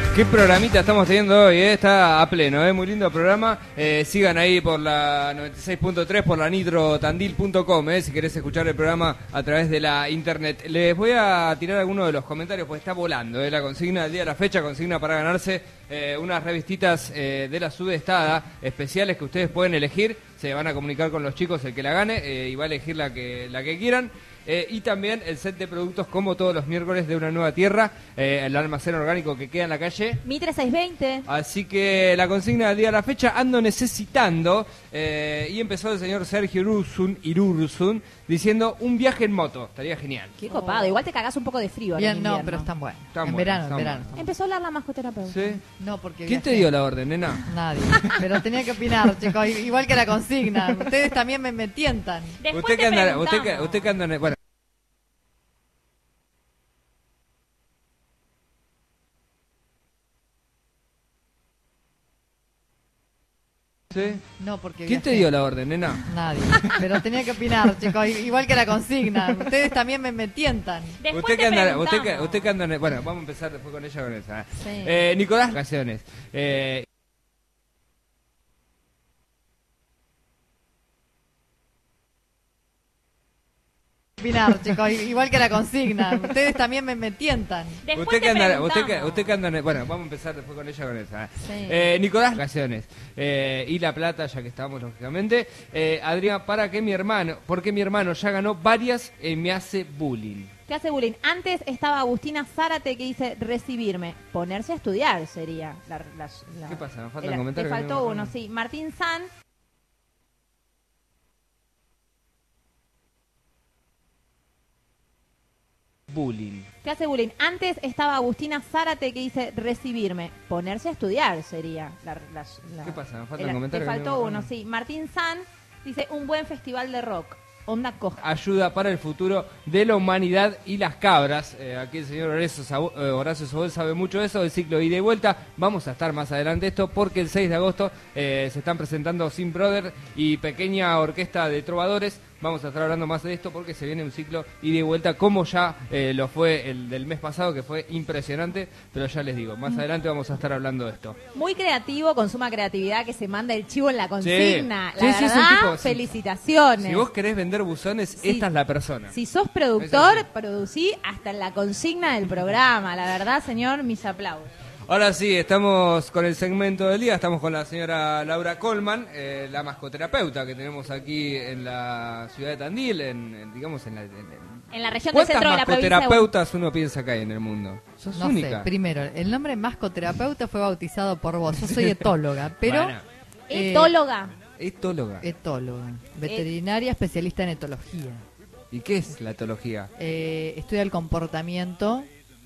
Qué programita estamos teniendo hoy, está a pleno, muy lindo programa. Sigan ahí por la 96.3, por la nitrotandil.com, si querés escuchar el programa a través de la internet. Les voy a tirar algunos de los comentarios, porque está volando la consigna del día de la fecha, consigna para ganarse unas revistitas de la Sudestada especiales que ustedes pueden elegir. Se van a comunicar con los chicos el que la gane y va a elegir la que quieran. Y también el set de productos como todos los miércoles de Una Nueva Tierra, el almacén orgánico que queda en la calle Mitre 620. Así que la consigna del día de la fecha, ando necesitando, y empezó el señor Sergio Irursun diciendo un viaje en moto, estaría genial. Qué copado, igual te cagás un poco de frío. Bien, no, pero están buenos. En verano. Empezó a hablar la mascoterapeuta. ¿Sí? No, porque ¿Quién te dio la orden, nena? Nadie. Pero tenía que opinar, chicos, igual que la consigna. Ustedes también me tientan. Después Usted te que anda, preguntamos. usted que anda, bueno. ¿Sí? No, porque ¿Quién te dio la orden, nena? Nadie. Pero tenía que opinar, chicos, igual que la consigna. Ustedes también me tientan. Después Usted te que anda, preguntamos. usted que anda, bueno, vamos a empezar después con ella con esa. Sí. Nicolás, vacaciones. Opinar, chicos, igual que la consigna. Ustedes también me tientan. Después Usted te que anda, preguntamos. usted que anda, bueno, vamos a empezar después con ella con esa. Sí. Nicolás, vacaciones. Y La Plata, ya que estamos, lógicamente. Adrián, porque mi hermano ya ganó varias y me hace bullying. ¿Qué hace bullying? Antes estaba Agustina Zárate que dice recibirme. Ponerse a estudiar sería. ¿Qué pasa? ¿Me faltan comentarios? Te faltó uno, sí. Martín San. Bullying. ¿Qué hace bullying? Antes estaba Agustina Zárate que dice recibirme. Ponerse a estudiar sería. ¿Qué pasa? ¿Me faltan comentarios? Te faltó uno, sí. Martín San dice un buen festival de rock. Onda coja. Ayuda para el futuro de la humanidad y las cabras. Aquí el señor Horacio Sobol sabe mucho de eso, del ciclo ida y vuelta. Vamos a estar más adelante esto porque el 6 de agosto se están presentando Sin Brother y Pequeña Orquesta de Trovadores. Vamos a estar hablando más de esto porque se viene un ciclo ida y vuelta como ya lo fue el del mes pasado, que fue impresionante, pero ya les digo, más adelante vamos a estar hablando de esto. Muy creativo, con suma creatividad que se manda el chivo en la consigna. Sí, La sí, es verdad, un tipo, sí. felicitaciones. Si vos querés vender buzones, Sí. esta es la persona. Si sos productor, Es así. producí hasta en la consigna del programa. La verdad, señor, mis aplausos. Ahora sí, estamos con el segmento del día, estamos con la señora Laura Colman, la mascoterapeuta que tenemos aquí en la ciudad de Tandil, digamos en la... En la región del ¿Cuántas centro de la provincia de mascoterapeutas uno piensa que hay en el mundo? Sos No única. sé, primero, el nombre mascoterapeuta fue bautizado por vos. Yo soy etóloga, pero... Bueno, Etóloga. etóloga. Etóloga, veterinaria especialista en etología. ¿Y qué es la etología? Estudia el comportamiento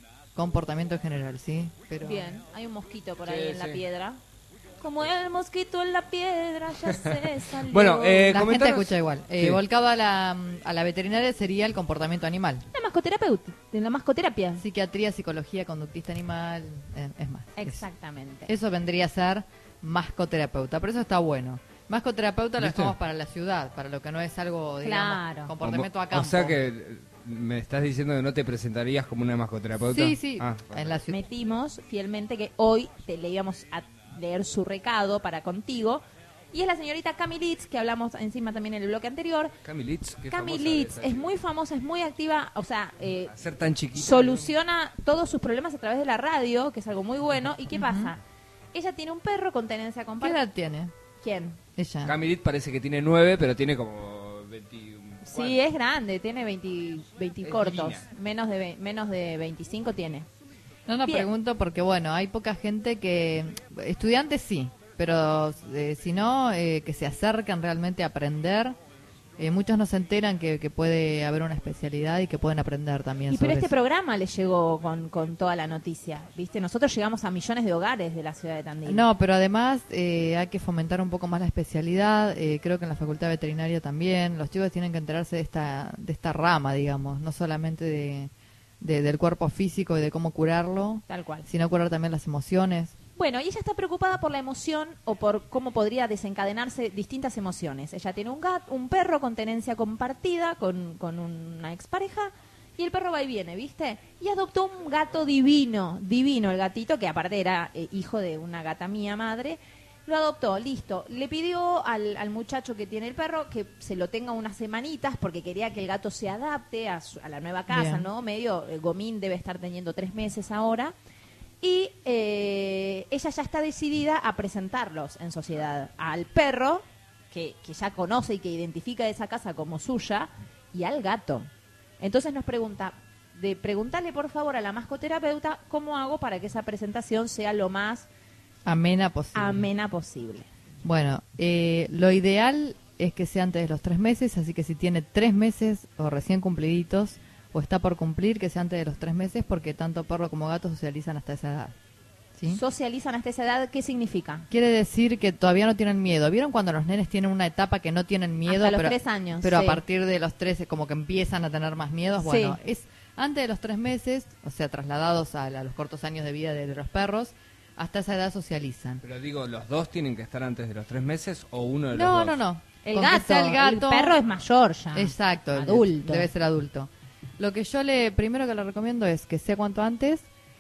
en general, ¿sí? Pero Bien, hay un mosquito por Sí, ahí en la sí. piedra. Como el mosquito en la piedra, ya se salió. Bueno, la gente comentaros- escucha igual. Sí. Volcado a la veterinaria sería el comportamiento animal. La mascoterapeuta, de la mascoterapia. Psiquiatría, psicología, conductista animal, es más. Exactamente. Eso vendría a ser mascoterapeuta, pero eso está bueno. Mascoterapeuta lo ¿Viste? dejamos para la ciudad, para lo que no es algo, digamos, Claro. comportamiento a campo. O sea que me estás diciendo que no te presentarías como una mascoterapeuta. Sí, sí, Ah, en la ciudad. Metimos fielmente que hoy le íbamos a leer su recado para contigo. Y es la señorita Cami Litz, que hablamos encima también en el bloque anterior. Cami Litz, qué Cami famosa Litz esa es chica. muy famosa, es muy activa, o sea, A ser tan chiquita. soluciona todos sus problemas a través de la radio, que es algo muy bueno. ¿Y qué pasa? Ella tiene un perro con tenencia ¿Qué compartida. edad tiene ¿Quién? ella? Cami Litz parece que tiene 9, pero tiene como 21. Sí, es grande, tiene 20 Es cortos. divina. Menos de 25 tiene. No, Bien. pregunto porque, bueno, hay poca gente que... Estudiantes sí, pero si no, que se acercan realmente a aprender. Muchos no se enteran que puede haber una especialidad y que pueden aprender también Y pero sobre este eso. programa le llegó con toda la noticia, ¿viste? Nosotros llegamos a millones de hogares de la ciudad de Tandil. No, pero además hay que fomentar un poco más la especialidad. Creo que en la facultad veterinaria también. Los chicos tienen que enterarse de esta rama, digamos, no solamente del cuerpo físico y de cómo curarlo, Tal cual. sino curar también las emociones. Bueno, y ella está preocupada por la emoción o por cómo podría desencadenarse distintas emociones. Ella tiene un perro con tenencia compartida con una expareja Y el perro va y viene, ¿viste? Y adoptó un gato divino, divino el gatito, que aparte era hijo de una gata mía madre. Lo adoptó, listo. Le pidió al muchacho que tiene el perro que se lo tenga unas semanitas porque quería que el gato se adapte a la nueva casa, Bien. ¿no? Medio, Gomín debe estar teniendo 3 meses ahora. Y ella ya está decidida a presentarlos en sociedad al perro, que ya conoce y que identifica esa casa como suya, y al gato. Entonces nos pregunta, preguntarle por favor a la mascoterapeuta cómo hago para que esa presentación sea lo más Amena posible. amena posible. Bueno, lo ideal es que sea antes de los 3 meses, así que si tiene 3 meses o recién cumpliditos o está por cumplir, que sea antes de los 3 meses, porque tanto perro como gato socializan hasta esa edad. ¿Sí? ¿Socializan hasta esa edad? ¿Qué significa? Quiere decir que todavía no tienen miedo. ¿Vieron cuando los nenes tienen una etapa que no tienen miedo? Hasta los pero 3 años, Pero sí. a partir de los 13 como que empiezan a tener más miedos. Bueno, Sí. es antes de los 3 meses, o sea, trasladados a los cortos años de vida de los perros, hasta esa edad socializan. Pero digo, ¿los dos tienen que estar antes de los 3 meses o uno de los No, dos? no, no. El Con que gato, sea el perro es mayor ya. Exacto, Adulto. debe ser adulto. Lo que yo primero que le recomiendo es que sea cuanto antes,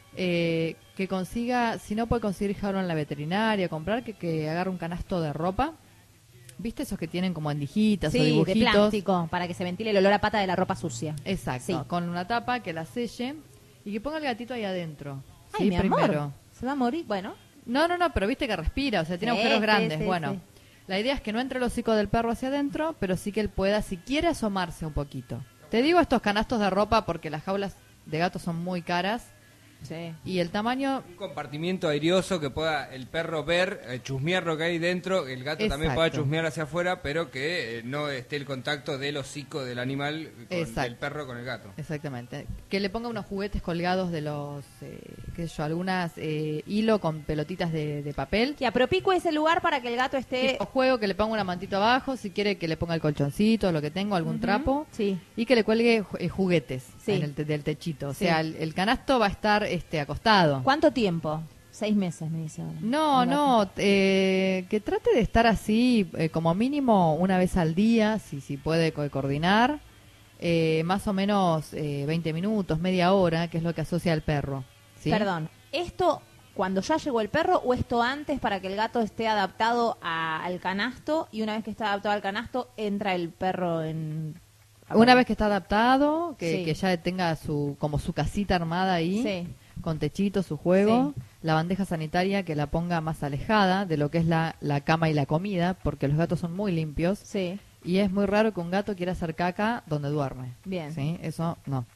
que consiga, si no puede conseguir jaula en la veterinaria, comprar, que agarre un canasto de ropa. ¿Viste esos que tienen como endijitas o Sí, de dibujitos? plástico, para que se ventile el olor a pata de la ropa sucia. Exacto, Sí. con una tapa que la selle y que ponga el gatito ahí adentro. Ay, Sí, mi primero. amor, se va a morir. Bueno, No, pero viste que respira, o sea, tiene Sí, agujeros sí, grandes. sí, Bueno, sí. la idea es que no entre el hocico del perro hacia adentro, pero sí que él pueda, si quiere, asomarse un poquito. Te digo estos canastos de ropa porque las jaulas de gatos son muy caras sí. y el tamaño... Un compartimiento airioso que pueda el perro ver, chusmear lo que hay dentro, el gato también Exacto. pueda chusmear hacia afuera, pero que no esté el contacto del hocico del animal con Exacto. el perro con el gato. Exactamente. Que le ponga unos juguetes colgados de los, qué sé yo, algunas hilo con pelotitas de papel. Que apropicue ese lugar para que el gato esté... Tipo juego, que le ponga una mantito abajo, si quiere que le ponga el colchoncito, lo que tenga, algún Ujú, trapo. sí. Y que le cuelgue juguetes Sí. en del techito. O Sí. sea, el canasto va a estar acostado. ¿Cuánto tiempo? 6 meses, me dice ahora. No, El gato. no, que trate de estar así como mínimo una vez al día, si puede coordinar, más o menos 20 minutos, media hora, que es lo que asocia al perro. ¿sí? Perdón, ¿esto cuando ya llegó el perro o esto antes para que el gato esté adaptado al canasto y una vez que está adaptado al canasto entra el perro en... Una vez que está adaptado, que, Sí. que ya tenga como su casita armada ahí, Sí. con techito, su juego, Sí. la bandeja sanitaria que la ponga más alejada de lo que es la cama y la comida, porque los gatos son muy limpios. Sí, Y es muy raro que un gato quiera hacer caca donde duerme. Bien. ¿Sí? Eso no.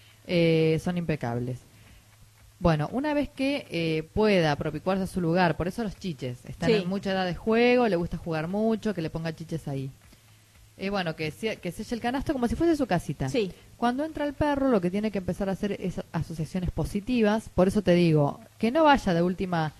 Son impecables. Bueno, una vez que pueda propicuarse a su lugar, por eso los chiches. Están Sí. en mucha edad de juego, le gusta jugar mucho, que le ponga chiches ahí. Bueno, que selle el canasto como si fuese su casita. sí. Cuando entra el perro, lo que tiene que empezar a hacer es asociaciones positivas. Por eso te digo, que no vaya de última...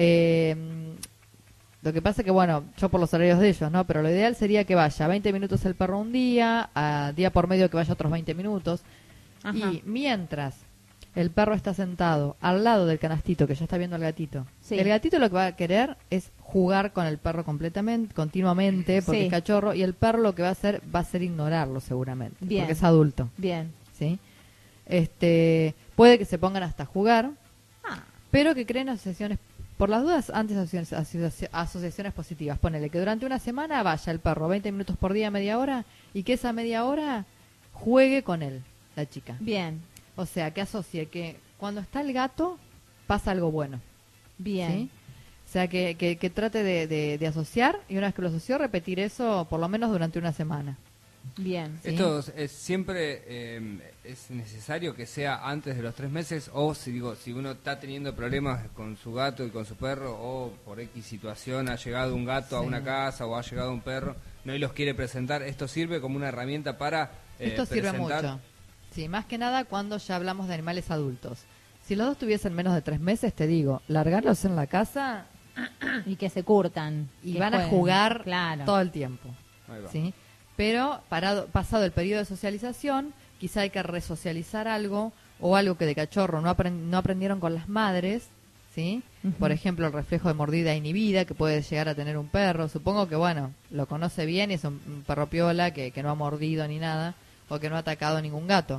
lo que pasa que, bueno, yo por los horarios de ellos, ¿no? Pero lo ideal sería que vaya 20 minutos el perro un día, a día por medio que vaya otros 20 minutos. Ajá. Y mientras el perro está sentado al lado del canastito que ya está viendo al gatito, Sí. el gatito lo que va a querer es jugar con el perro continuamente, porque Sí. es cachorro, y el perro lo que va a hacer va a ser ignorarlo seguramente, Bien. porque es adulto, Bien. ¿sí? Puede que se pongan hasta a jugar, Ah, pero que creen asociaciones, por las dudas, antes asociaciones positivas. Ponele que durante una semana vaya el perro 20 minutos por día, media hora, y que esa media hora juegue con él, la chica. bien. O sea, que asocie que cuando está el gato pasa algo bueno. Bien. ¿sí? O sea, que trate de asociar y una vez que lo asoció, repetir eso por lo menos durante una semana. Bien. Sí. ¿Esto es siempre es necesario que sea antes de los 3 meses? O si uno está teniendo problemas con su gato y con su perro, o por X situación ha llegado un gato a Sí. una casa o ha llegado un perro, no y los quiere presentar, ¿esto sirve como una herramienta para Esto sirve presentar? mucho. Sí, más que nada cuando ya hablamos de animales adultos. Si los dos tuviesen menos de 3 meses, te digo, largarlos en la casa Y que se curtan. y que van a jueguen. jugar Claro. todo el tiempo. Ahí va. ¿sí? Pero pasado el periodo de socialización, quizá hay que resocializar algo o algo que de cachorro no aprendieron con las madres, ¿sí? Ujú. Por ejemplo, el reflejo de mordida inhibida que puede llegar a tener un perro. Supongo que, bueno, lo conoce bien y es un perro piola que no ha mordido ni nada o que no ha atacado a ningún gato.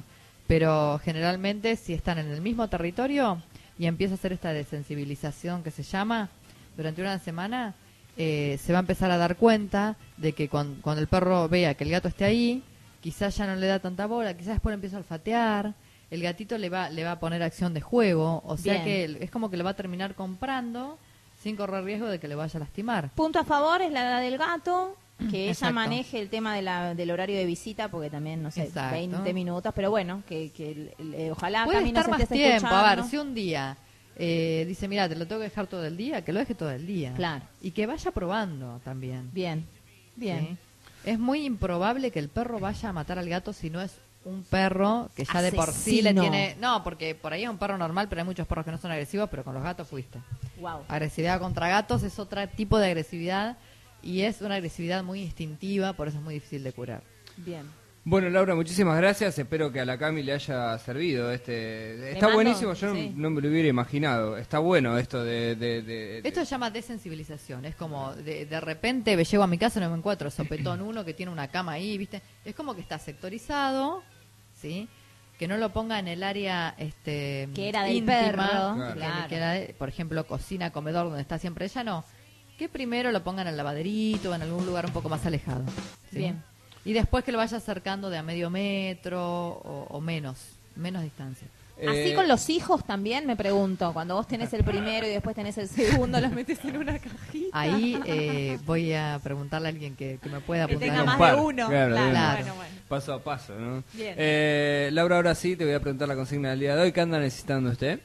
pero generalmente si están en el mismo territorio y empieza a hacer esta desensibilización que se llama, durante una semana se va a empezar a dar cuenta de que cuando el perro vea que el gato esté ahí, quizás ya no le da tanta bola, quizás después le empieza a olfatear, el gatito le va a poner acción de juego, o sea que es como que lo va a terminar comprando sin correr riesgo de que le vaya a lastimar. Punto a favor es la edad del gato, que ella Exacto. maneje el tema del horario de visita, porque también, no sé, Exacto. 20 minutos, pero bueno, ojalá Puede Cami nos estar más estés tiempo, a ver, escuchando. si un día dice, mira, te lo tengo que dejar todo el día, que lo deje todo el día. Claro. Y que vaya probando también. Bien, bien. ¿Sí? Es muy improbable que el perro vaya a matar al gato si no es un perro que ya de por sí le Asesino. tiene... No, porque por ahí es un perro normal, pero hay muchos perros que no son agresivos, pero con los gatos fuiste. Wow. Agresividad contra gatos es otro tipo de agresividad y es una agresividad muy instintiva, por eso es muy difícil de curar. Bien. Bueno, Laura, muchísimas gracias. Espero que a la Cami le haya servido. Está mando, buenísimo. Yo sí. no me lo hubiera imaginado. Está bueno esto Esto se llama desensibilización. Es como de repente me llego a mi casa y no me encuentro sopetón uno que tiene una cama ahí, ¿viste? Es como que está sectorizado, ¿sí? Que no lo ponga en el área Que era del íntima, perro, que era por ejemplo, cocina, comedor, donde está siempre ella, no. Que primero lo pongan en el lavadrito, en algún lugar un poco más alejado. ¿Sí? Bien. Y después que lo vaya acercando de a medio metro o menos distancia. Así con los hijos también, me pregunto. Cuando vos tenés el primero y después tenés el segundo, los metes en una cajita. Ahí voy a preguntarle a alguien que me pueda Que apuntar. tenga más par, de uno. claro, de uno. Claro. Bueno. paso a paso, ¿no? Bien. Laura, ahora sí te voy a preguntar la consigna del día de hoy. ¿Qué anda necesitando usted?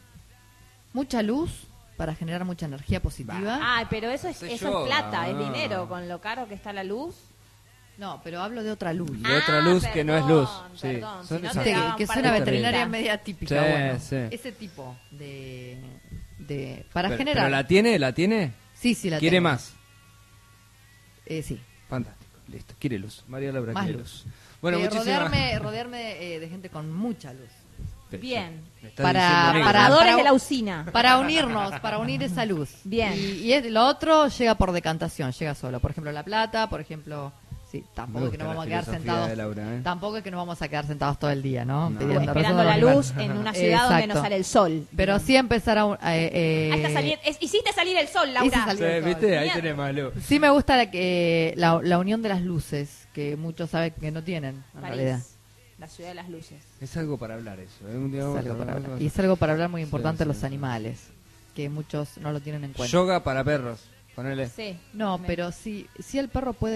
Mucha luz para generar mucha energía positiva. Ay, pero eso es yoga, plata, es no. dinero. Con lo caro que está la luz. No, pero hablo de otra luz. De otra luz que no es luz. Sí. Perdón, Son si no esas- te Que, daban que es para una la veterinaria comida. media típica. Sí, Bueno, sí. ese tipo para Pero- generar. ¿Pero la tiene? ¿La tiene? Sí, la ¿Quiere tengo. más? Sí. Fantástico. Listo. Quiere luz. María Laura Más quiere luz. luz. Bueno, muchísimas rodearme de gente con mucha luz. Bien. Me está Para- diciendo negro. para- Trabajadores de la usina. Para unirnos, para unir esa luz. Bien. Lo otro llega por decantación, llega solo. Por ejemplo, la plata, por ejemplo... Sí, tampoco Me es que nos gusta vamos a la quedar filosofía sentados. de Laura, ¿eh? Tampoco es que nos vamos a quedar sentados todo el día, ¿no? No. Pidiendo Esperando razón la de los luz animales. en una ciudad donde no Exacto. sale el sol. Pero sí empezar a... Ahí está hiciste salir el sol, Laura. Hice salir- Sí, ¿viste? Ahí Bien. tenemos luz. Sí me gusta la unión de las luces, que muchos saben que no tienen, en realidad. París, la ciudad de las luces. Es algo para hablar eso. ¿eh? Un día Es vamos algo a para hablar. hablar. Y es algo para hablar muy importante Sí, de los sí. animales, que muchos no lo tienen en cuenta. Yoga para perros. Ponele. Sí. No, pero si el perro puede